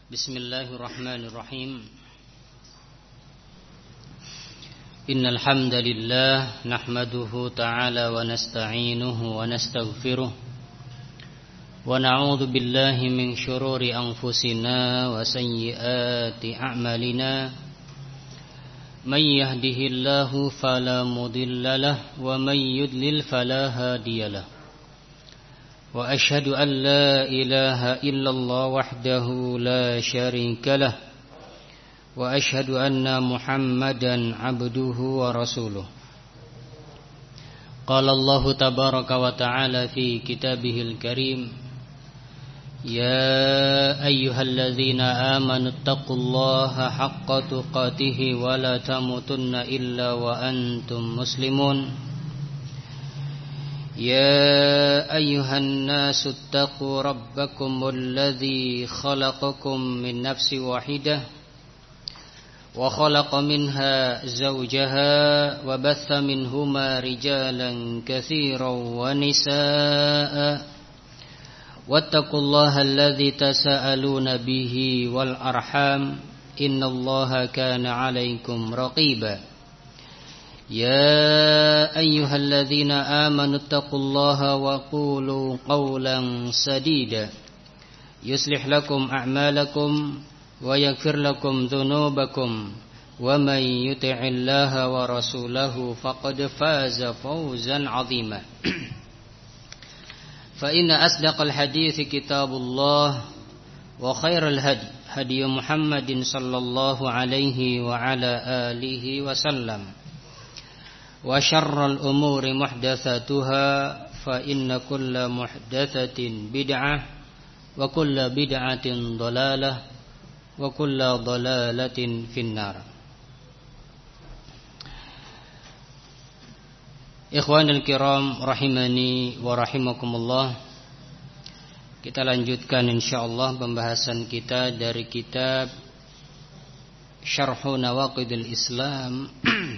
Bismillahirrahmanirrahim. Innal hamdalillah nahmaduhu ta'ala wa nasta'inuhu wa nastaghfiruh wa na'udzu billahi min shururi anfusina wa sayyiati a'malina. May yahdihillahu fala mudilla lahu wa may yudlil fala hadiyalah. Wa ashhadu an la ilaha illallah wahdahu la syarika lah wa ashhadu anna Muhammadan abduhu wa rasuluh. Qala Allah tabaraka wa ta'ala fi kitabihil karim, ya ayyuhalladzina amanu taqullaha haqqa tuqatih wa la tamutunna illa wa antum muslimun. يا أيها الناس اتقوا ربكم الذي خلقكم من نفس واحدة وخلق منها زوجها وبث منهما رجالا كثيرا ونساء واتقوا الله الذي تساءلون به والأرحام إن الله كان عليكم رقيبا. يا أيها الذين آمنوا اتقوا الله وقولوا قولا سديدا يصلح لكم أعمالكم ويغفر لكم ذنوبكم ومن يطع الله ورسوله فقد فاز فوزا عظيما. فإن أصدق الحديث كتاب الله وخير الهدي هدي محمد صلى الله عليه وعلى آله وسلم wa syarrul umuri muhdatsatuha fa inna kulla muhdatsatin bid'ah wa kulla bid'atin dhalalah wa kulla dhalalatin finnar. Ikhwanul kiram rahimani wa rahimakumullah. Kita lanjutkan insyaallah pembahasan kita dari kitab Syarh Nawaqidil Islam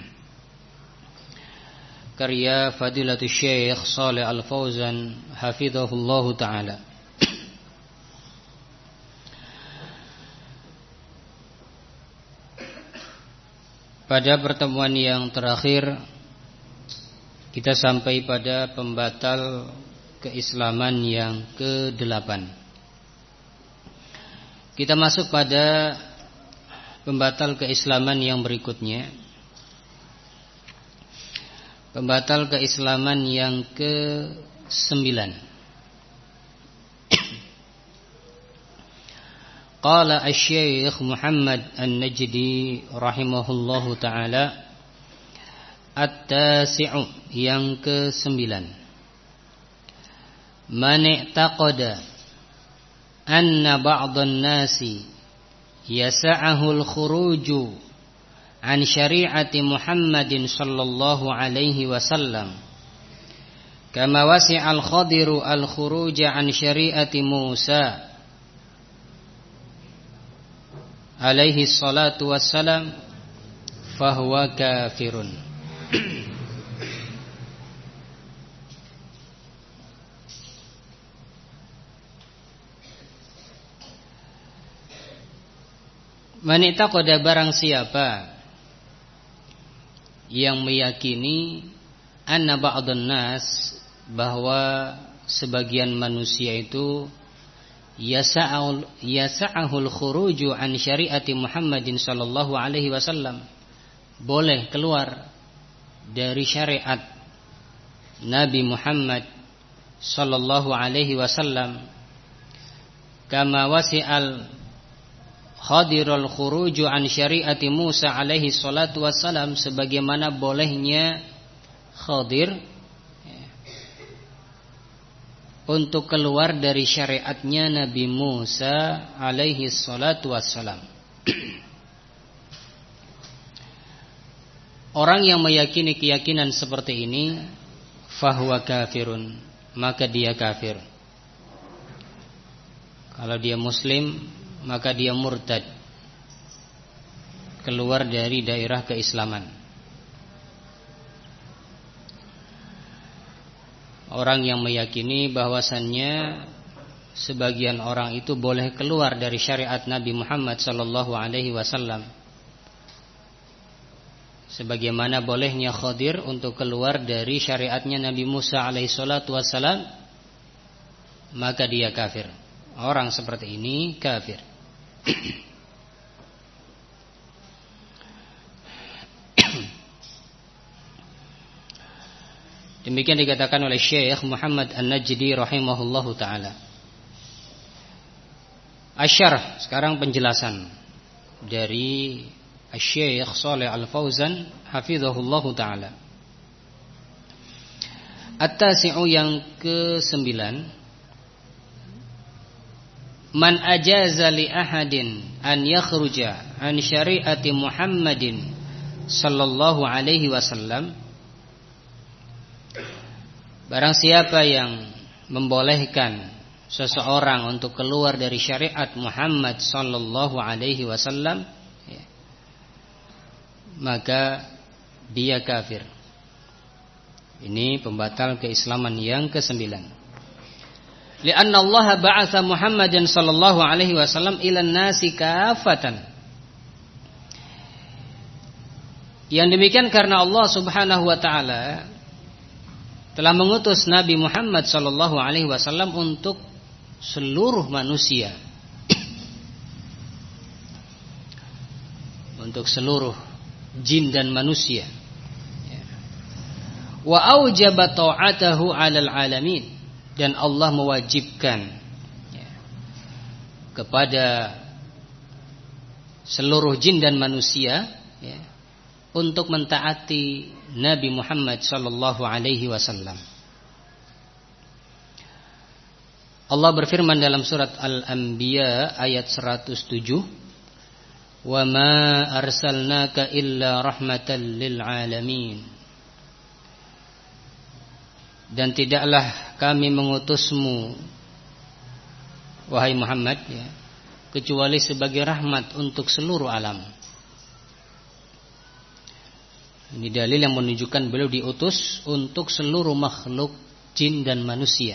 karya Fadilatul Syekh Shalih Al-Fauzan hafizahullahu ta'ala. Pada pertemuan yang terakhir kita sampai pada pembatal keislaman yang ke-8. Kita masuk pada pembatal keislaman yang berikutnya, pembatal keislaman yang ke-9. Qala asy-Syaikh Muhammad An-Najdi rahimahullahu taala, at-tasi'u, yang ke-9. Man i'taqada anna ba'dhan nasi yas'ahu al-khuruju an syari'ati Muhammadin sallallahu alaihi wasallam kama wasi'al Khadiru al-khuruja an syari'ati Musa alaihi salatu wassalam fahuwa kafirun. Man i'taqada, barang siapa yang meyakini anna ba'dhan nas, bahwa sebagian manusia itu yasa'ahul khuruju an syari'ati Muhammadin sallallahu alaihi wasallam, boleh keluar dari syariat Nabi Muhammad sallallahu alaihi wasallam, kama wasi'al Khadirul khuruju an syari'ati Musa alaihi salatu wassalam, sebagaimana bolehnya Khadir untuk keluar dari syariatnya Nabi Musa alaihi salatu wassalam. Orang yang meyakini keyakinan seperti ini, fahuwa kafirun, maka dia kafir. Kalau dia muslim, maka dia murtad, keluar dari daerah keislaman. Orang yang meyakini bahwasannya sebagian orang itu boleh keluar dari syariat Nabi Muhammad sallallahu alaihi wasallam, sebagaimana bolehnya Khadir untuk keluar dari syariatnya Nabi Musa alaihi salatu wasallam, maka dia kafir. Orang seperti ini kafir. Demikian dikatakan oleh Syekh Muhammad An-Najdi rahimahullahu taala. Asyarh, sekarang penjelasan dari Syekh Shalih Al-Fauzan hafizahullahu taala. At-tasi'u, yang ke-9, man ajaza li ahadin an yakhruja an syari'ati Muhammadin sallallahu alaihi wasallam, barang siapa yang membolehkan seseorang untuk keluar dari syariat Muhammad sallallahu alaihi wasallam, maka dia kafir. Ini pembatal keislaman yang ke-9. Li'anna Allah ba'atha Muhammadan sallallahu alaihi wasallam ilan nasi kafatan. Yang demikian karena Allah Subhanahu wa taala telah mengutus Nabi Muhammad sallallahu alaihi wasallam untuk seluruh manusia. Untuk seluruh jin dan manusia. Wa aujaba ta'atahu 'alal 'alamin, dan Allah mewajibkan kepada seluruh jin dan manusia untuk mentaati Nabi Muhammad sallallahu alaihi wasallam. Allah berfirman dalam surat Al-Anbiya ayat 107, "Wa ma arsalnaka illa rahmatan lil alamin." Dan tidaklah kami mengutusmu, wahai Muhammad, kecuali sebagai rahmat untuk seluruh alam. Ini dalil yang menunjukkan beliau diutus untuk seluruh makhluk jin dan manusia.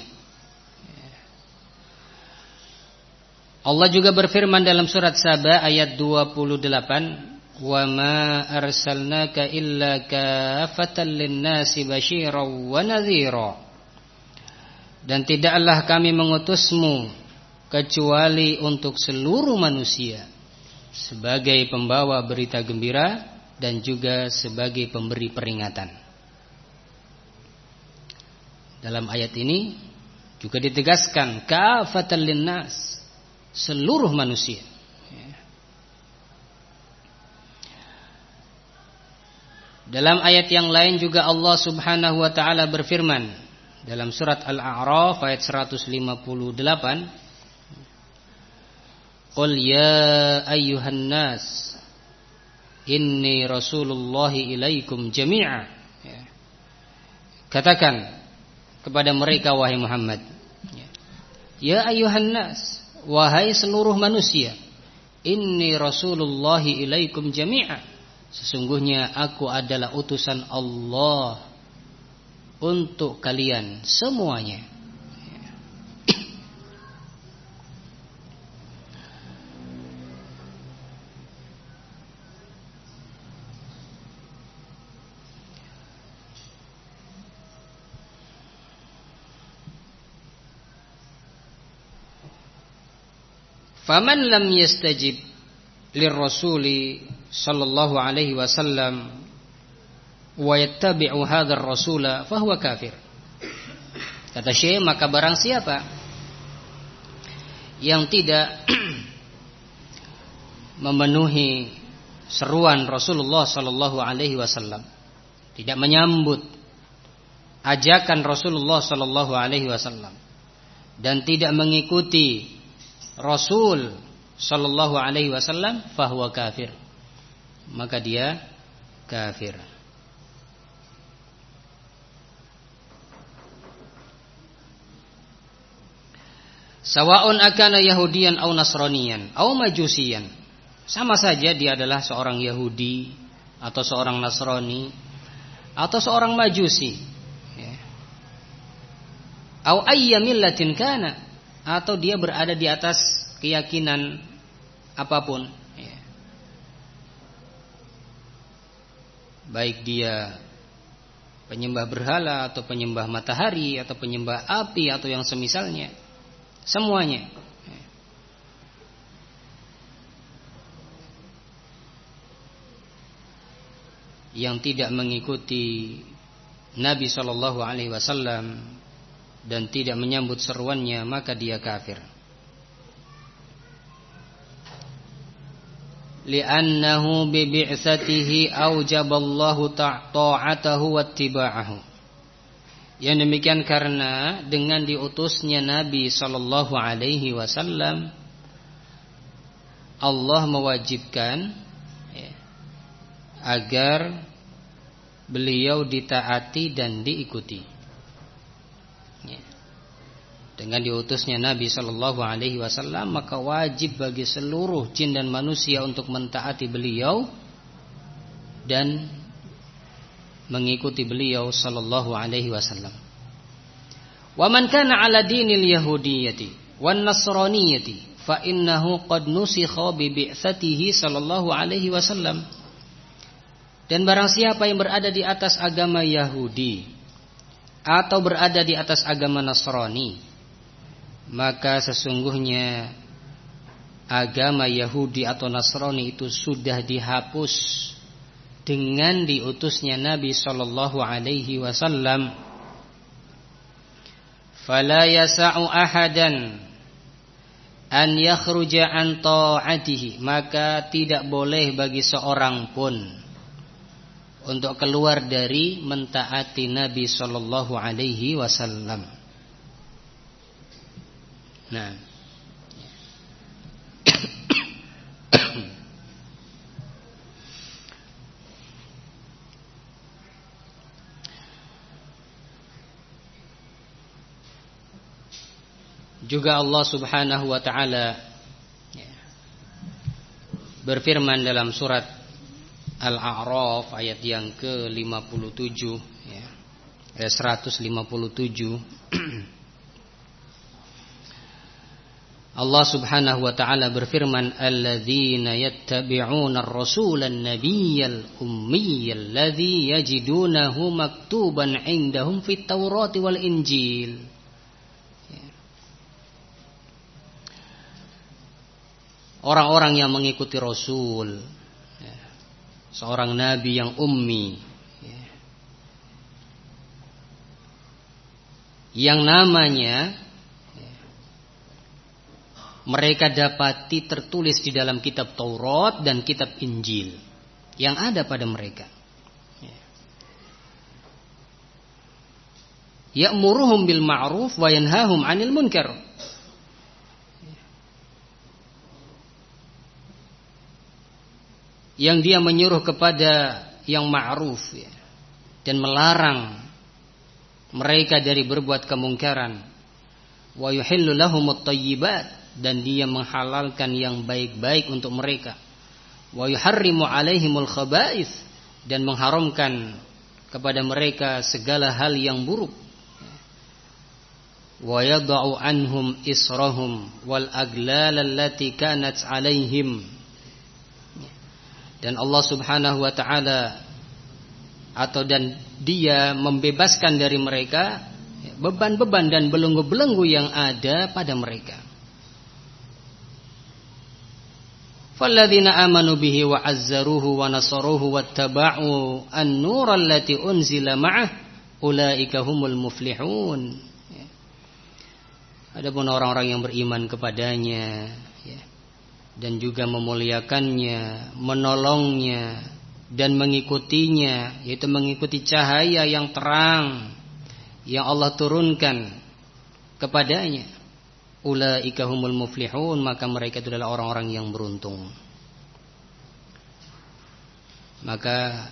Allah juga berfirman dalam surat Saba ayat 28, "Wa ma arsalnaka illa kafatan lin-nasi basyiran wa nadhira." Dan tidaklah kami mengutusmu kecuali untuk seluruh manusia, sebagai pembawa berita gembira dan juga sebagai pemberi peringatan. Dalam ayat ini juga ditegaskan kafatan linnas, seluruh manusia. Dalam ayat yang lain juga Allah Subhanahu wa taala berfirman dalam surat Al-A'raf ayat 158, "Qul ya ayyuhan nas inni rasulullahi ilaikum jami'a." Katakan kepada mereka, wahai Muhammad, ya ayyuhan nas, wahai seluruh manusia, inni rasulullahi ilaikum jami'a, sesungguhnya aku adalah utusan Allah untuk kalian semuanya. Faman lam yastajib lirrasuli sallallahu alaihi wasallam wa yattabi'u hadzal rasula fahuwa kafir. Kata Syekh, maka barang siapa yang tidak memenuhi seruan Rasulullah sallallahu alaihi wasallam, tidak menyambut ajakan Rasulullah sallallahu alaihi wasallam, dan tidak mengikuti Rasul sallallahu alaihi wasallam, fahuwa kafir, maka dia kafir. Sawa'un akana yahudiyan aw nasraniyan aw majusiyan, sama saja dia adalah seorang Yahudi atau seorang Nasrani atau seorang Majusi, aw ayya millatin kana, atau dia berada di atas keyakinan apapun, ya. Baik dia penyembah berhala atau penyembah matahari atau penyembah api atau yang semisalnya, semuanya. Yang tidak mengikuti Nabi sallallahu alaihi wasallam dan tidak menyambut seruannya, maka dia kafir. Li'annahu bi bi'tsatihi aujaballahu ta'atahu wattiba'ahu. Yang demikian karena dengan diutusnya Nabi sallallahu alaihi wasallam, Allah mewajibkan agar beliau ditaati dan diikuti. Dengan diutusnya Nabi sallallahu alaihi wasallam, maka wajib bagi seluruh jin dan manusia untuk mentaati beliau dan mengikuti beliau sallallahu alaihi wasallam. Wa man kana ala dinil yahudiyyati wan nasraniyyati fa innahu qad nusikha bi bi'tsatihi sallallahu alaihi wasallam. Dan barang siapa yang berada di atas agama Yahudi atau berada di atas agama Nasrani, maka sesungguhnya agama Yahudi atau Nasrani itu sudah dihapus dengan diutusnya Nabi sallallahu alaihi wasallam. Fala yasa'u ahadan an yakhruja an ta'atihi, maka tidak boleh bagi seorang pun untuk keluar dari mentaati Nabi sallallahu alaihi wasallam. Nah, juga Allah Subhanahu wa taala berfirman dalam surat Al-A'raf ayat yang ke-57 ya. Ayat 157. Allah Subhanahu wa taala berfirman, alladzina yattabi'una ar-rasulan nabiyyal ummiyyal ladzi yajidunahu maktuban 'indahum fit Taurati wal Injil. Orang-orang yang mengikuti Rasul, seorang nabi yang ummi, yang namanya mereka dapati tertulis di dalam kitab Taurat dan kitab Injil yang ada pada mereka. Ya'muruhum bil ma'ruf wa yanhahum 'anil munkar. Yang dia menyuruh kepada yang ma'ruf ya, dan melarang mereka dari berbuat kemungkaran. Wa yuhillu lahumut thayyibat, dan dia menghalalkan yang baik-baik untuk mereka. Wa yuharrimu alaihimul khaba'ith, dan mengharamkan kepada mereka segala hal yang buruk. Wa yada'u anhum israhum wal aglal allati kanat alaihim. Dan Allah Subhanahu wa taala dan dia membebaskan dari mereka beban-beban dan belenggu-belenggu yang ada pada mereka. Falladzina amanu bihi wa 'azzaruhu wa nasaruhu wattaba'u an-nura allati unzila ma'ah ulaika humul muflihun. Adapun orang-orang yang beriman kepadanya dan juga memuliakannya, menolongnya dan mengikutinya, yaitu mengikuti cahaya yang terang yang Allah turunkan kepadanya, ulaika humul muflihun, maka mereka itu adalah orang-orang yang beruntung. Maka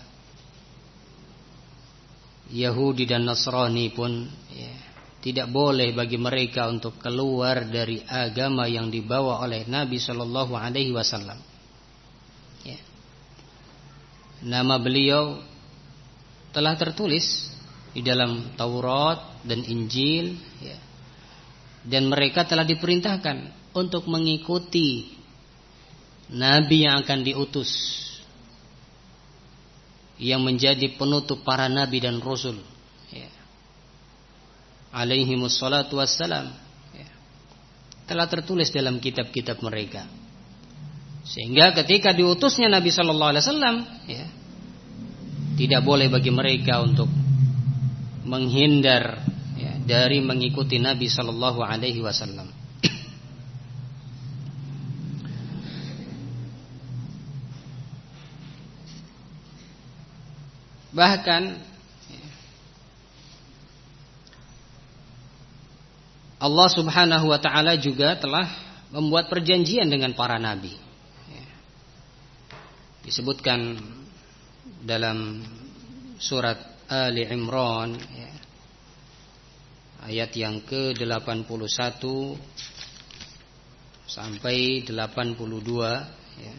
Yahudi dan Nasrani pun tidak boleh bagi mereka untuk keluar dari agama yang dibawa oleh Nabi sallallahu alaihi wasallam. Nama beliau telah tertulis di dalam Taurat dan Injil, dan mereka telah diperintahkan untuk mengikuti nabi yang akan diutus, yang menjadi penutup para nabi dan rasul, ya, alaihimus salatu wassalam, ya, telah tertulis dalam kitab-kitab mereka. Sehingga ketika diutusnya Nabi Sallallahu Alaihi Wasallam, ya, tidak boleh bagi mereka untuk menghindar, ya, dari mengikuti Nabi Sallallahu Alaihi Wasallam. Bahkan Allah Subhanahu wa taala juga telah membuat perjanjian dengan para nabi. Disebutkan dalam surat Ali Imran, ya, ayat yang ke-81 sampai 82, ya.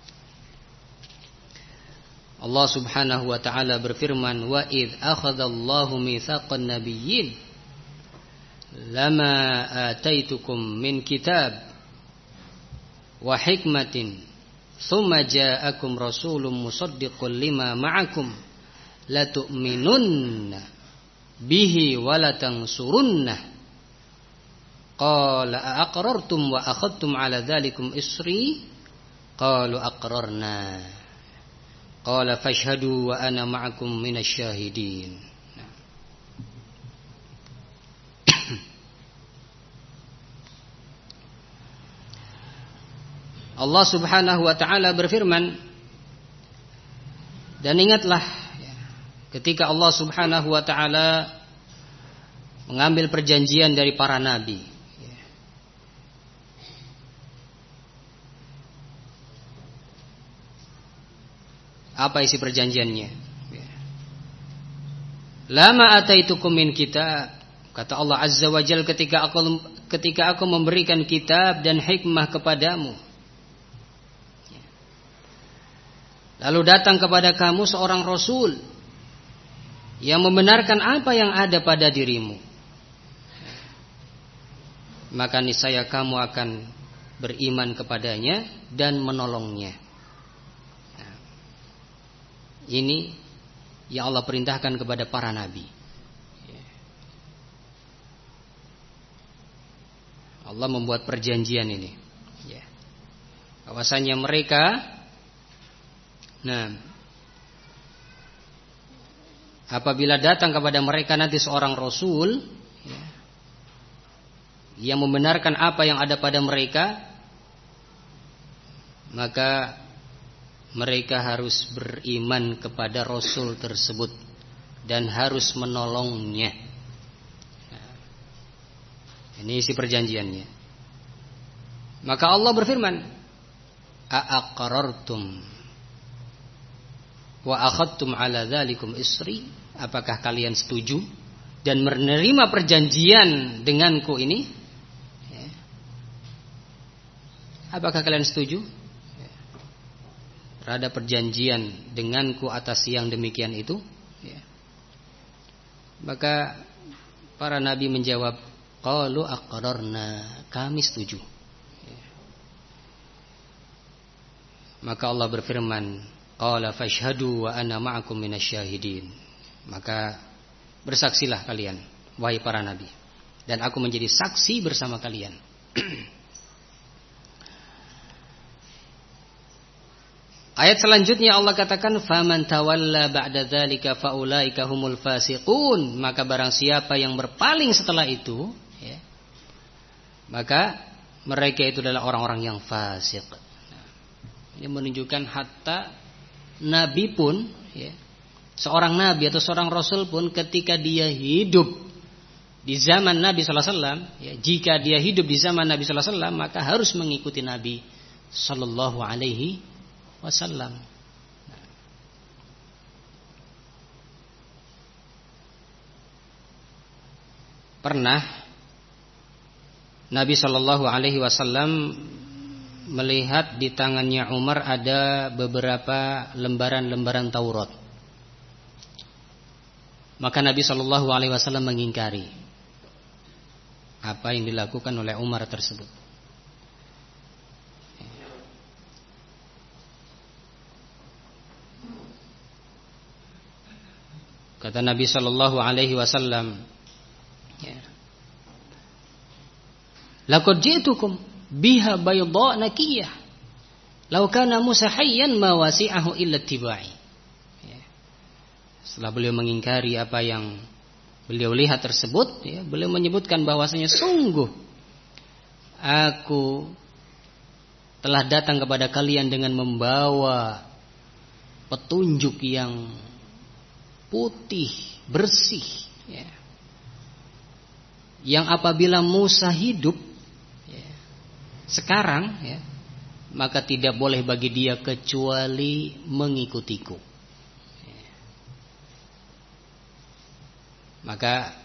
Allah Subhanahu wa taala berfirman, wa id akhadallahu mitsaqan nabiyyin lama ataitukum min kitab wa hikmatin tsumma ja'akum rasulun musaddiqun lima ma'akum la tu'minunna bihi wa la tansurunnah qala aqrartum wa akhadtum ala dzalikum isri qalu aqrarna qala fashhadu wa ana ma'akum minasy syahidin. Allah Subhanahu wa taala berfirman, dan ingatlah ketika Allah Subhanahu wa taala mengambil perjanjian dari para nabi, apa isi perjanjiannya? Lama ataitukum min kitab, kata Allah Azza wa Jalla, ketika aku memberikan kitab dan hikmah kepadamu, lalu datang kepada kamu seorang rasul yang membenarkan apa yang ada pada dirimu, maka niscaya kamu akan beriman kepadanya dan menolongnya. Ini yang Allah perintahkan kepada para nabi. Allah membuat perjanjian ini, bahwasanya mereka, apabila datang kepada mereka nanti seorang rasul, yang membenarkan apa yang ada pada mereka, maka mereka harus beriman kepada rasul tersebut dan harus menolongnya. Ini isi perjanjiannya. Maka Allah berfirman, aqarartum wa akhadtum ala dzalikum isri, apakah kalian setuju dan menerima perjanjian denganku ini? Apakah kalian setuju terhadap perjanjian denganku atas yang demikian itu? Maka para nabi menjawab, qalu aqrarna, kami setuju. Maka Allah berfirman, qala fashhadu wa ana ma'akum minasy syahidin, maka bersaksilah kalian wahai para nabi, dan aku menjadi saksi bersama kalian. Ayat selanjutnya Allah katakan, faman tawalla ba'da dzalika faulaika humul fasiqun, maka barang siapa yang berpaling setelah itu, maka mereka itu adalah orang-orang yang fasik. Ini menunjukkan hatta nabi pun, seorang nabi atau seorang rasul pun, ketika dia hidup di zaman Nabi Sallallahu Alaihi Wasallam, jika dia hidup di zaman Nabi Sallallahu Alaihi Wasallam, maka harus mengikuti Nabi Sallallahu Alaihi Wasallam. Pernah Nabi Sallallahu Alaihi Wasallam melihat di tangannya Umar ada beberapa lembaran-lembaran Taurat. Maka Nabi Shallallahu Alaihi Wasallam mengingkari. apa yang dilakukan oleh Umar tersebut. Kata Nabi sallallahu alaihi wasallam, laqad ji'tukum biha bayda nakiyah law kana Musa hayyan ma wasi'ahu illa tibai. Setelah beliau mengingkari apa yang beliau lihat tersebut, beliau menyebutkan bahwasanya sungguh aku telah datang kepada kalian dengan membawa petunjuk yang putih, bersih, yang apabila Musa hidup sekarang, maka tidak boleh bagi dia kecuali mengikutiku. Maka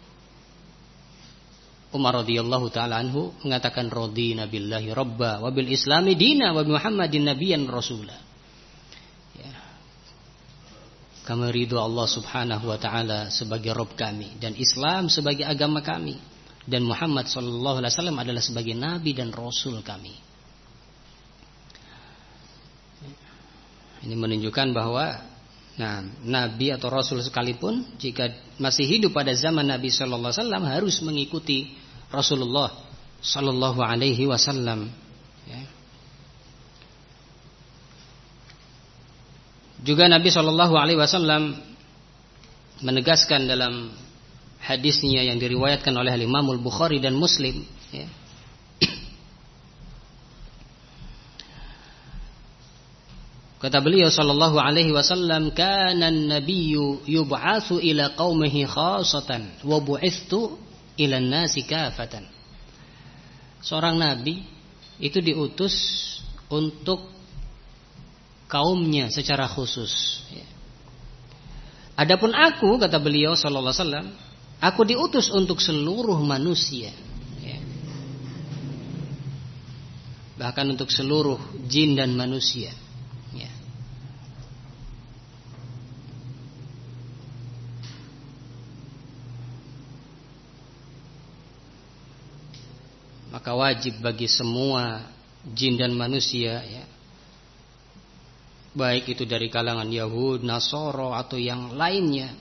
Umar radhiyallahu taala anhu mengatakan radina billahi rabba wa bil islami dina wa bi Muhammadin nabiyyan rasula. Kami ridho Allah subhanahu wa ta'ala sebagai Rabb kami, dan Islam sebagai agama kami, dan Muhammad sallallahu alaihi wasallam adalah sebagai Nabi dan Rasul kami. Ini menunjukkan bahwa Nabi atau Rasul sekalipun jika masih hidup pada zaman Nabi sallallahu alaihi wasallam harus mengikuti Rasulullah sallallahu alaihi wasallam. Juga Nabi sallallahu alaihi wasallam menegaskan dalam hadisnya yang diriwayatkan oleh Imam Al-Bukhari dan Muslim, kata beliau sallallahu alaihi wasallam, kana an-nabiyyu yub'atsu ila qaumihi khassatan wa bu'itstu ila an-nasi kafatan. Seorang nabi itu diutus untuk kaumnya secara khusus. Adapun aku, kata beliau sallallahu alaihi wasallam, aku diutus untuk seluruh manusia. Bahkan untuk seluruh jin dan manusia. Maka wajib bagi semua jin dan manusia, baik itu dari kalangan Yahud, Nasoro atau yang lainnya,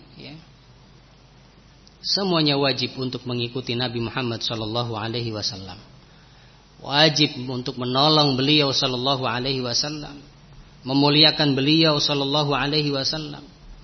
semuanya wajib untuk mengikuti Nabi Muhammad sallallahu alaihi wasallam. Wajib untuk menolong beliau sallallahu alaihi wasallam, memuliakan beliau sallallahu alaihi wasallam.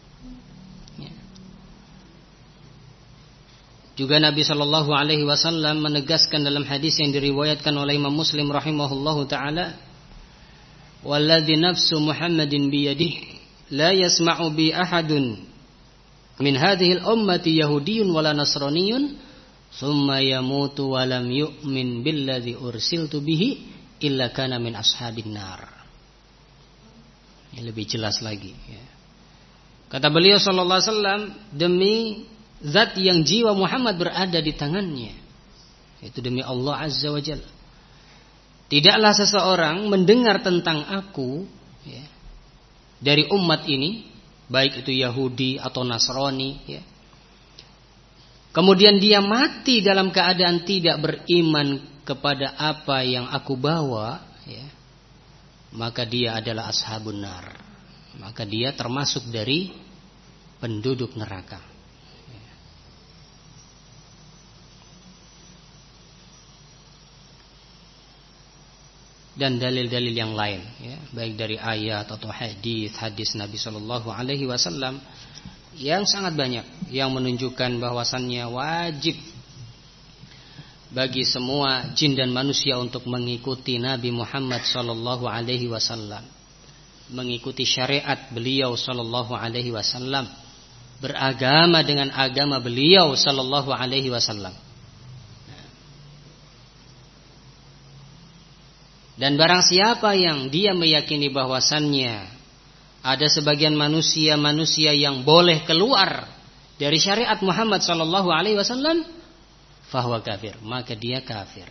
Juga Nabi sallallahu alaihi wasallam menegaskan dalam hadis yang diriwayatkan oleh Imam Muslim rahimahullahu taala, walladzi nafsu Muhammadin biyadihi la yasma'u bi ahadun min hadhihi al-ummati yahudiyyun wala nasraniyyun thumma yamutu wa lam yu'min billadzi ursiltu bihi illa kana min ashabin nar. Ini lebih jelas lagi, Kata beliau sallallahu alaihi wasallam, demi zat yang jiwa Muhammad berada di tangannya, itu demi Allah azza wa jalla, tidaklah seseorang mendengar tentang aku dari umat ini, baik itu Yahudi atau Nasrani, kemudian dia mati dalam keadaan tidak beriman kepada apa yang aku bawa, maka dia adalah ashabun nar, maka dia termasuk dari penduduk neraka. Dan dalil-dalil yang lain, baik dari ayat atau hadis Nabi Shallallahu Alaihi Wasallam yang sangat banyak yang menunjukkan bahwasannya wajib bagi semua jin dan manusia untuk mengikuti Nabi Muhammad Shallallahu Alaihi Wasallam, mengikuti syariat beliau Shallallahu Alaihi Wasallam, beragama dengan agama beliau Shallallahu Alaihi Wasallam. Dan barang siapa yang dia meyakini bahwasannya ada sebagian manusia yang boleh keluar dari syariat Muhammad sallallahu alaihi wasallam, fahuwa kafir, maka dia kafir.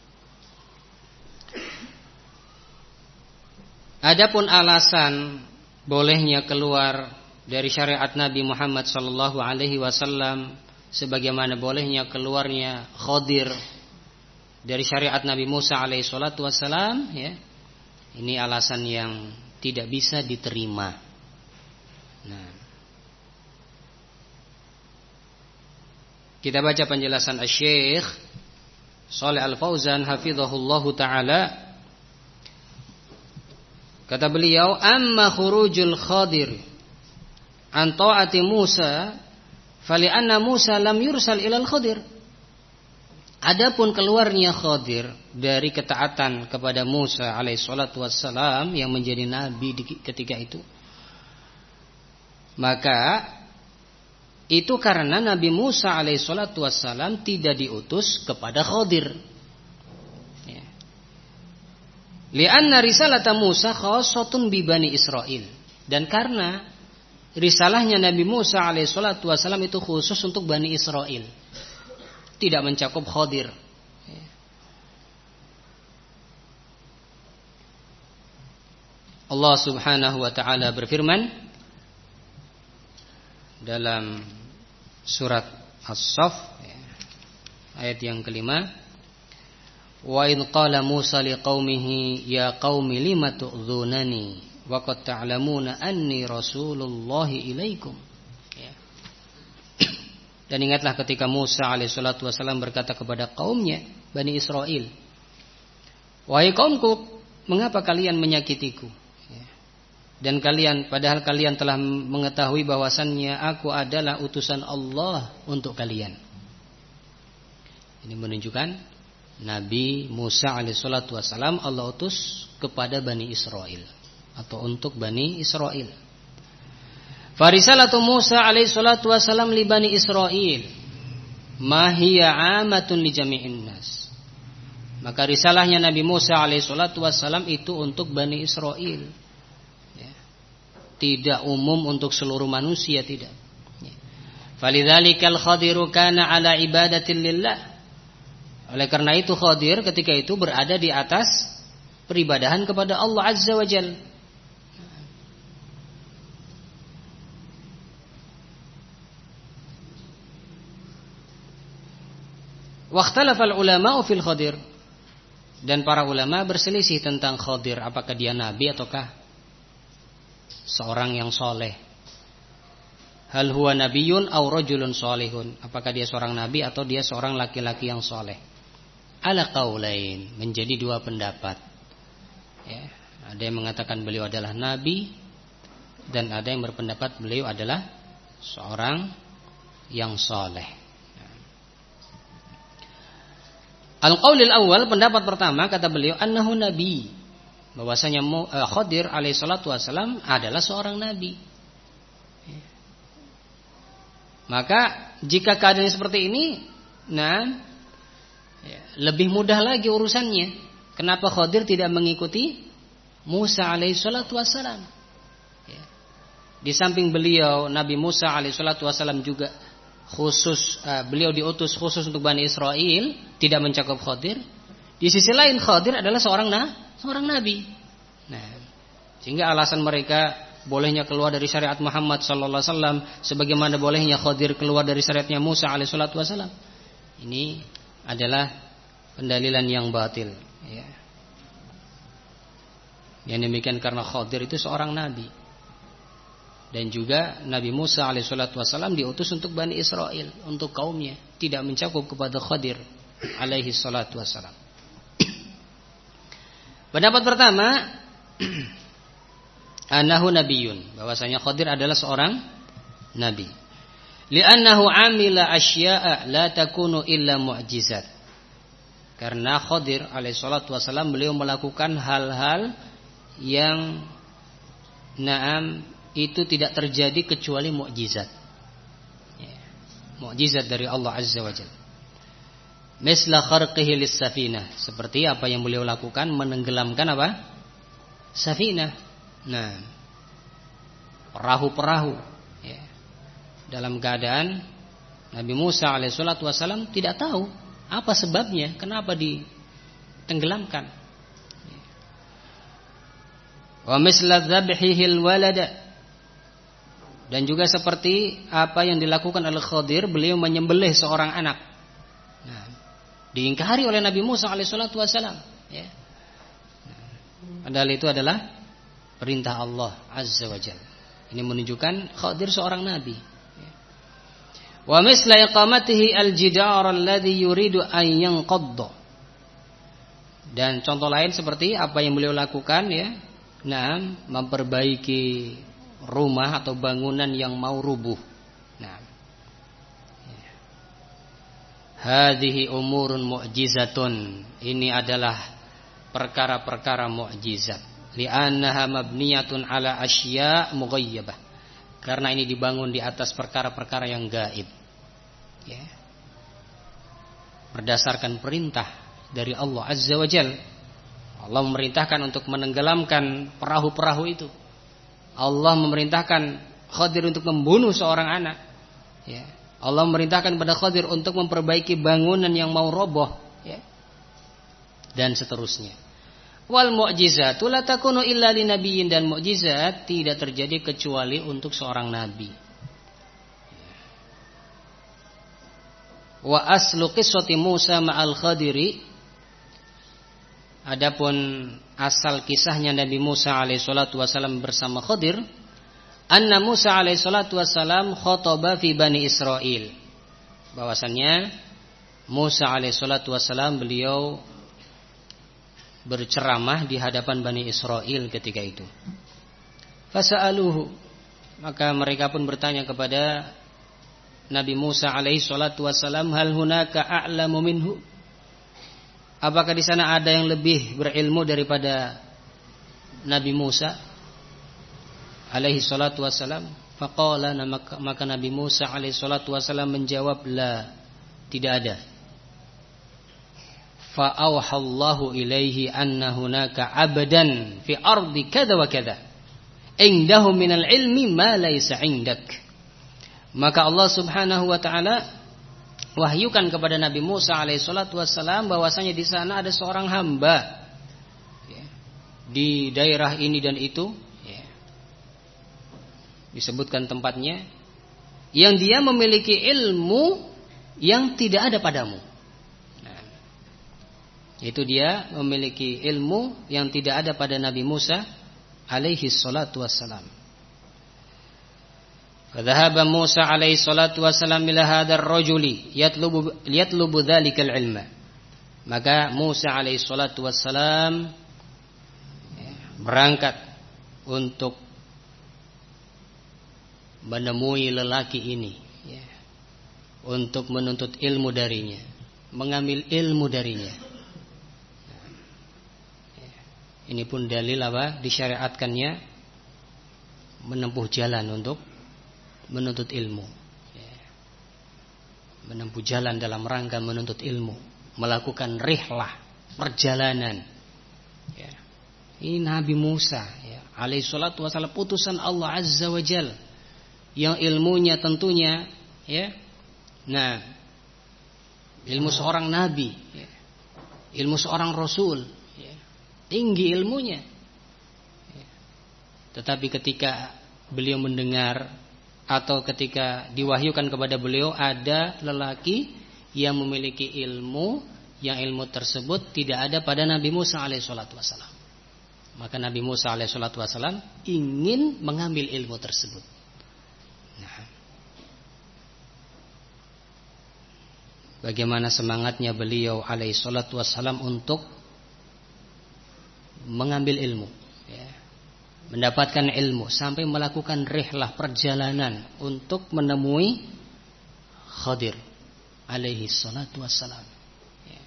Adapun alasan bolehnya keluar dari syariat Nabi Muhammad sallallahu alaihi wasallam sebagaimana bolehnya keluarnya Khadir dari syariat Nabi Musa alaihi salatu wasallam, ya. Ini alasan yang tidak bisa diterima. Nah, kita baca penjelasan Asy-Syaikh Shalih Al-Fauzan hafizahullahu taala. Kata beliau, amma khurujul Khadir an ta'ati Musa fali'anna Musa lam yursal ilal Khadir. Adapun keluarnya Khadir dari ketaatan kepada Musa alaihissalatu wassalam yang menjadi nabi ketika itu, maka itu karena Nabi Musa alaihissalatu wassalam tidak diutus kepada Khadir. Ya. Lianna risalata Musa khassatun bi Bani Israil. Dan karena risalahnya Nabi Musa alaihissalatu wassalam itu khusus untuk Bani Israil, tidak mencakup Khadir. Allah subhanahu wa ta'ala berfirman dalam surat As-Saff ayat yang kelima, wa in qala Musa liqaumihi ya qaumi lima tu'dzunani wa qad ta'lamuna anni rasulullahi ilaikum. Dan ingatlah ketika Musa alaihissalatu wassalam berkata kepada kaumnya Bani Israel, wahai kaumku, mengapa kalian menyakitiku? Dan padahal kalian telah mengetahui bahwasannya aku adalah utusan Allah untuk kalian. Ini menunjukkan Nabi Musa alaihissalatu wassalam Allah utus kepada Bani Israel atau untuk Bani Israel. Farisalatu Musa alaihissalatu wassalam li Bani Israel ma hiya amatun li jami'in nas. Maka risalahnya Nabi Musa alaihissalatu wassalam itu untuk Bani Israel, ya. Tidak umum untuk seluruh manusia, tidak, ya. Falidzalikal Khadiru kana ala ibadatin lillah. Oleh karena itu Khadir ketika itu berada di atas peribadahan kepada Allah azza wa jalla. Wakhtalafal ulama'u fil Khadir. Dan para ulama berselisih tentang Khadir, apakah dia nabi ataukah seorang yang soleh. Hal huwa nabiyyun aw rajulun solihun. Apakah dia seorang nabi atau dia seorang laki-laki yang soleh. Ala qaulain, menjadi dua pendapat, ya. Ada yang mengatakan beliau adalah nabi, dan ada yang berpendapat beliau adalah seorang yang soleh. Al-qaulil awal, pendapat pertama, kata beliau annahu nabi, bahwasanya Khadir alaihissalatu wassalam adalah seorang nabi. Maka jika keadaan seperti ini, lebih mudah lagi urusannya. Kenapa Khadir tidak mengikuti Musa alaihissalatu wassalam? Di samping beliau Nabi Musa alaihissalatu wassalam juga khusus, beliau diutus khusus untuk Bani Israel, tidak mencakup Khadir. Di sisi lain Khadir adalah seorang nabi. Nah, sehingga alasan mereka bolehnya keluar dari syariat Muhammad sallallahu alaihi wasallam sebagaimana bolehnya Khadir keluar dari syariatnya Musa alaihi salatu wasallam, ini adalah pendalilan yang batil, ya. Yang demikian karena Khadir itu seorang nabi. Dan juga Nabi Musa alaihissalatu wassalam diutus untuk Bani Israel, untuk kaumnya, tidak mencakup kepada Khadir alaihissalatu wassalam. Pendapat pertama, annahu nabiyyun, bahwasanya Khadir adalah seorang nabi. Li'annahu amila asya'a la takunu illa mu'jizat. Karena Khadir alaihissalatu wassalam beliau melakukan hal-hal yang itu tidak terjadi kecuali mukjizat, ya, mukjizat dari Allah azza wa jalla. Misla kharqihi lis-safinah, seperti apa yang beliau lakukan menenggelamkan apa? Safinah. Nah, perahu-perahu, ya. Dalam keadaan Nabi Musa alaihissalatu wassalam tidak tahu apa sebabnya, kenapa ditenggelamkan. Wa misla dzabhihil walada, dan juga seperti apa yang dilakukan oleh Khadir, beliau menyembelih seorang anak. Nah, diingkari oleh Nabi Musa alaihissalatu wassalam, ya. Padahal itu adalah perintah Allah azza wa jalla. Ini menunjukkan Khadir seorang nabi. Wa misla iqamatihi al-jidar alladhi yuridu an yanqadda, dan contoh lain seperti apa yang beliau lakukan, ya. Nah, memperbaiki rumah atau bangunan yang mau rubuh. Nah, hadhihi umurun mu'jizatun, ini adalah perkara-perkara mukjizat. Li'annaha mabniyatun ala asya' mughayyabah, karena ini dibangun di atas perkara-perkara yang gaib, ya. Berdasarkan perintah dari Allah azza wa jalla. Allah memerintahkan untuk menenggelamkan perahu-perahu itu. Allah memerintahkan Khadir untuk membunuh seorang anak, ya. Allah memerintahkan kepada Khadir untuk memperbaiki bangunan yang mau roboh, ya. Dan seterusnya. Wal mu'jizatu la takunu illa linabiyyin, dan mukjizat tidak terjadi kecuali untuk seorang nabi. Wa aslu qissati Musa ma'al Khadiri, adapun asal kisahnya Nabi Musa alaihissalatu wassalam bersama Khadir, anna Musa alaihissalatu wassalam khotaba fi Bani Israel, bahwasannya Musa alaihissalatu wassalam beliau berceramah di hadapan Bani Israel ketika itu. Fasa'aluhu, maka mereka pun bertanya kepada Nabi Musa alaihissalatu wassalam, hal hunaka a'lamu minhu, apakah di sana ada yang lebih berilmu daripada Nabi Musa alaihi salatu wassalam? Faqala, maka Nabi Musa alaihi salatu wassalam menjawab, la, tidak ada. Fa auhallahu ilaihi anna hunaka abadan fi ardi kada wa kada indahu minal ilmi ma laysa indak. Maka Allah subhanahu wa ta'ala wahyukan kepada Nabi Musa alaihissalatu wassalam bahwasanya di sana ada seorang hamba, ya, di daerah ini dan itu, ya, disebutkan tempatnya, yang dia memiliki ilmu yang tidak ada padamu. Nah, itu dia memiliki ilmu yang tidak ada pada Nabi Musa alaihissalatu wassalam. Fadhahaba Musa alaihi salatu wasallam ila hadzal rajuli yatlubu dzalikal ilma. Maka Musa alaihi salatu wasallam berangkat untuk menemui lelaki ini, ya, untuk menuntut ilmu darinya, mengambil ilmu darinya. Ini pun dalil apa? Disyariatkannya menempuh jalan untuk menuntut ilmu, ya. Menempuh jalan dalam rangka menuntut ilmu, melakukan rihlah, perjalanan, ya. Ini Nabi Musa, ya, alaihi salatu wasallam, utusan Allah azza wa jalla, yang ilmunya tentunya, ya, nah, ilmu seorang nabi, ya, ilmu seorang rasul, ya, tinggi ilmunya, ya. Tetapi ketika beliau mendengar atau ketika diwahyukan kepada beliau ada lelaki yang memiliki ilmu, yang ilmu tersebut tidak ada pada Nabi Musa alaihissalatu wassalam, maka Nabi Musa alaihissalatu wassalam ingin mengambil ilmu tersebut. Nah, bagaimana semangatnya beliau alaihissalatu wassalam untuk mengambil ilmu, ya, mendapatkan ilmu, sampai melakukan rihlah, perjalanan untuk menemui Khadir alaihi salatu wassalam, ya.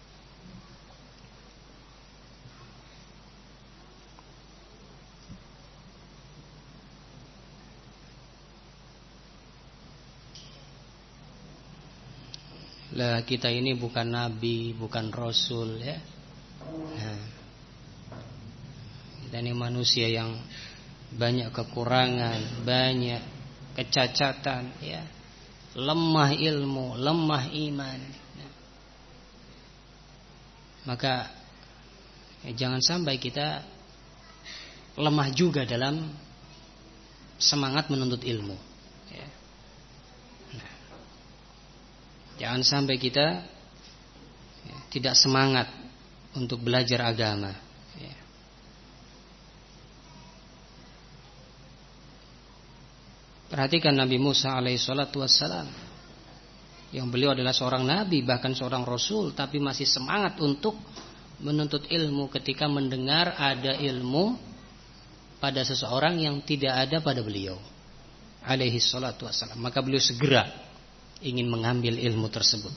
Lah, kita ini bukan nabi, bukan rasul, ya. Nah, dan ini manusia yang banyak kekurangan, banyak kecacatan, ya, lemah ilmu, lemah iman, ya. Maka jangan sampai kita lemah juga dalam semangat menuntut ilmu. Ya. Nah, jangan sampai kita tidak semangat untuk belajar agama. Ya. Perhatikan Nabi Musa alaihissalatu wassalam, yang beliau adalah seorang nabi, bahkan seorang rasul, tapi masih semangat untuk menuntut ilmu ketika mendengar ada ilmu pada seseorang yang tidak ada pada beliau alaihissalatu wassalam. Maka beliau segera ingin mengambil ilmu tersebut.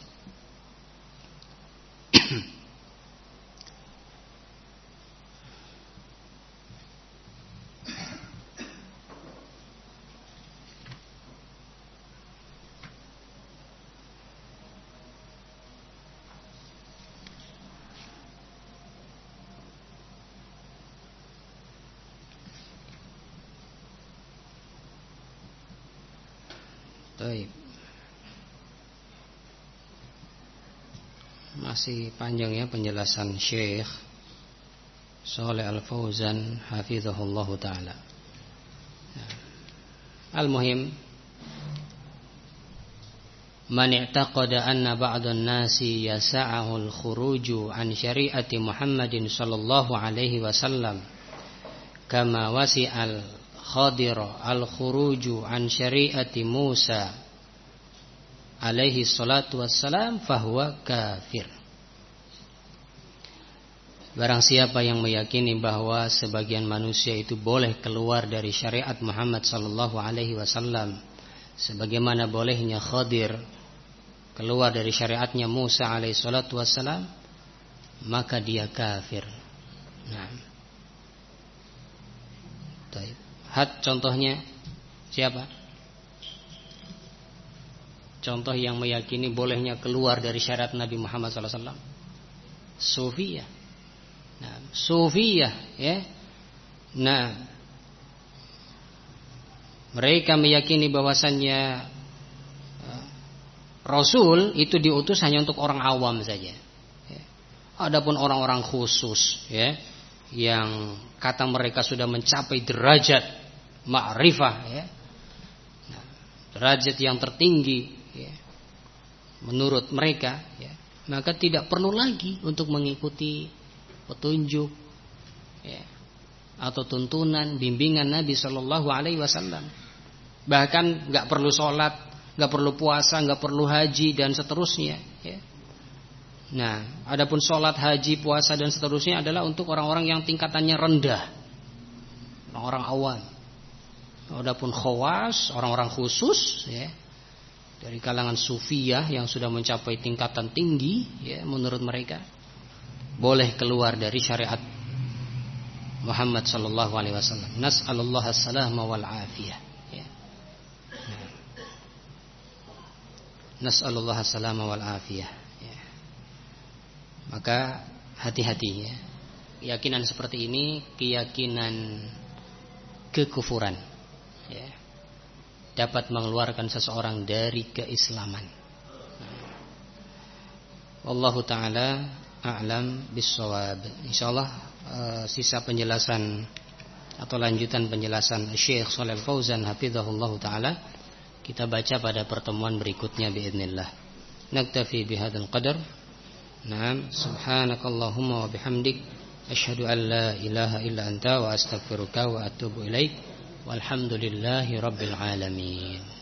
Baik. Masih panjang ya penjelasan Syekh Shalih Al-Fauzan hafizahullah taala. Al-muhim, man i'taqada anna ba'dhan nasi yasa'ahu al-khuruju an syari'ati Muhammadin sallallahu alaihi wasallam kama wasi'al Khadir al-khuruju an syari'ati Musa alaihi salatu wassalam fahuwa kafir. Barang siapa yang meyakini bahwa sebagian manusia itu boleh keluar dari syariat Muhammad sallallahu alaihi wasallam sebagaimana bolehnya Khadir keluar dari syariatnya Musa alaihi salatu wassalam, maka dia kafir. Nah, baik. Contohnya siapa? Contoh yang meyakini bolehnya keluar dari syariat Nabi Muhammad SAW. Sufiyah. Nah, Sufiyah, ya. Nah, mereka meyakini bahwasannya Rasul itu diutus hanya untuk orang awam saja. Ya. Adapun orang-orang khusus, ya, yang kata mereka sudah mencapai derajat ma'rifah, ya, nah, derajat yang tertinggi, ya, menurut mereka, ya, maka tidak perlu lagi untuk mengikuti petunjuk, ya, atau tuntunan bimbingan Nabi Shallallahu Alaihi Wasallam. Bahkan nggak perlu sholat, nggak perlu puasa, nggak perlu haji dan seterusnya. Ya. Nah, adapun sholat, haji, puasa dan seterusnya adalah untuk orang-orang yang tingkatannya rendah, orang-orang awam. Adapun khawas, orang-orang khusus, ya, dari kalangan sufiyah yang sudah mencapai tingkatan tinggi, ya, menurut mereka boleh keluar dari syariat Muhammad sallallahu alaihi wasallam. Nas'alullah as-salama wal afiyah, ya. Nas'alullah as-salama wal afiyah, ya. Maka hati-hati, ya. Keyakinan seperti ini keyakinan kekufuran, ya, dapat mengeluarkan seseorang dari keislaman. Wallahu ta'ala a'lam bis-shawab. Insyaallah sisa penjelasan atau lanjutan penjelasan Syekh Shalih Al-Fauzan hafizahullah ta'ala kita baca pada pertemuan berikutnya biidznillah. Naktafi bihadzal qadar. Naam, subhanakallahumma wa bihamdik asyhadu an la ilaha illa anta wa astaghfiruka wa atubu ilaik. Walhamdulillahi rabbil alamin.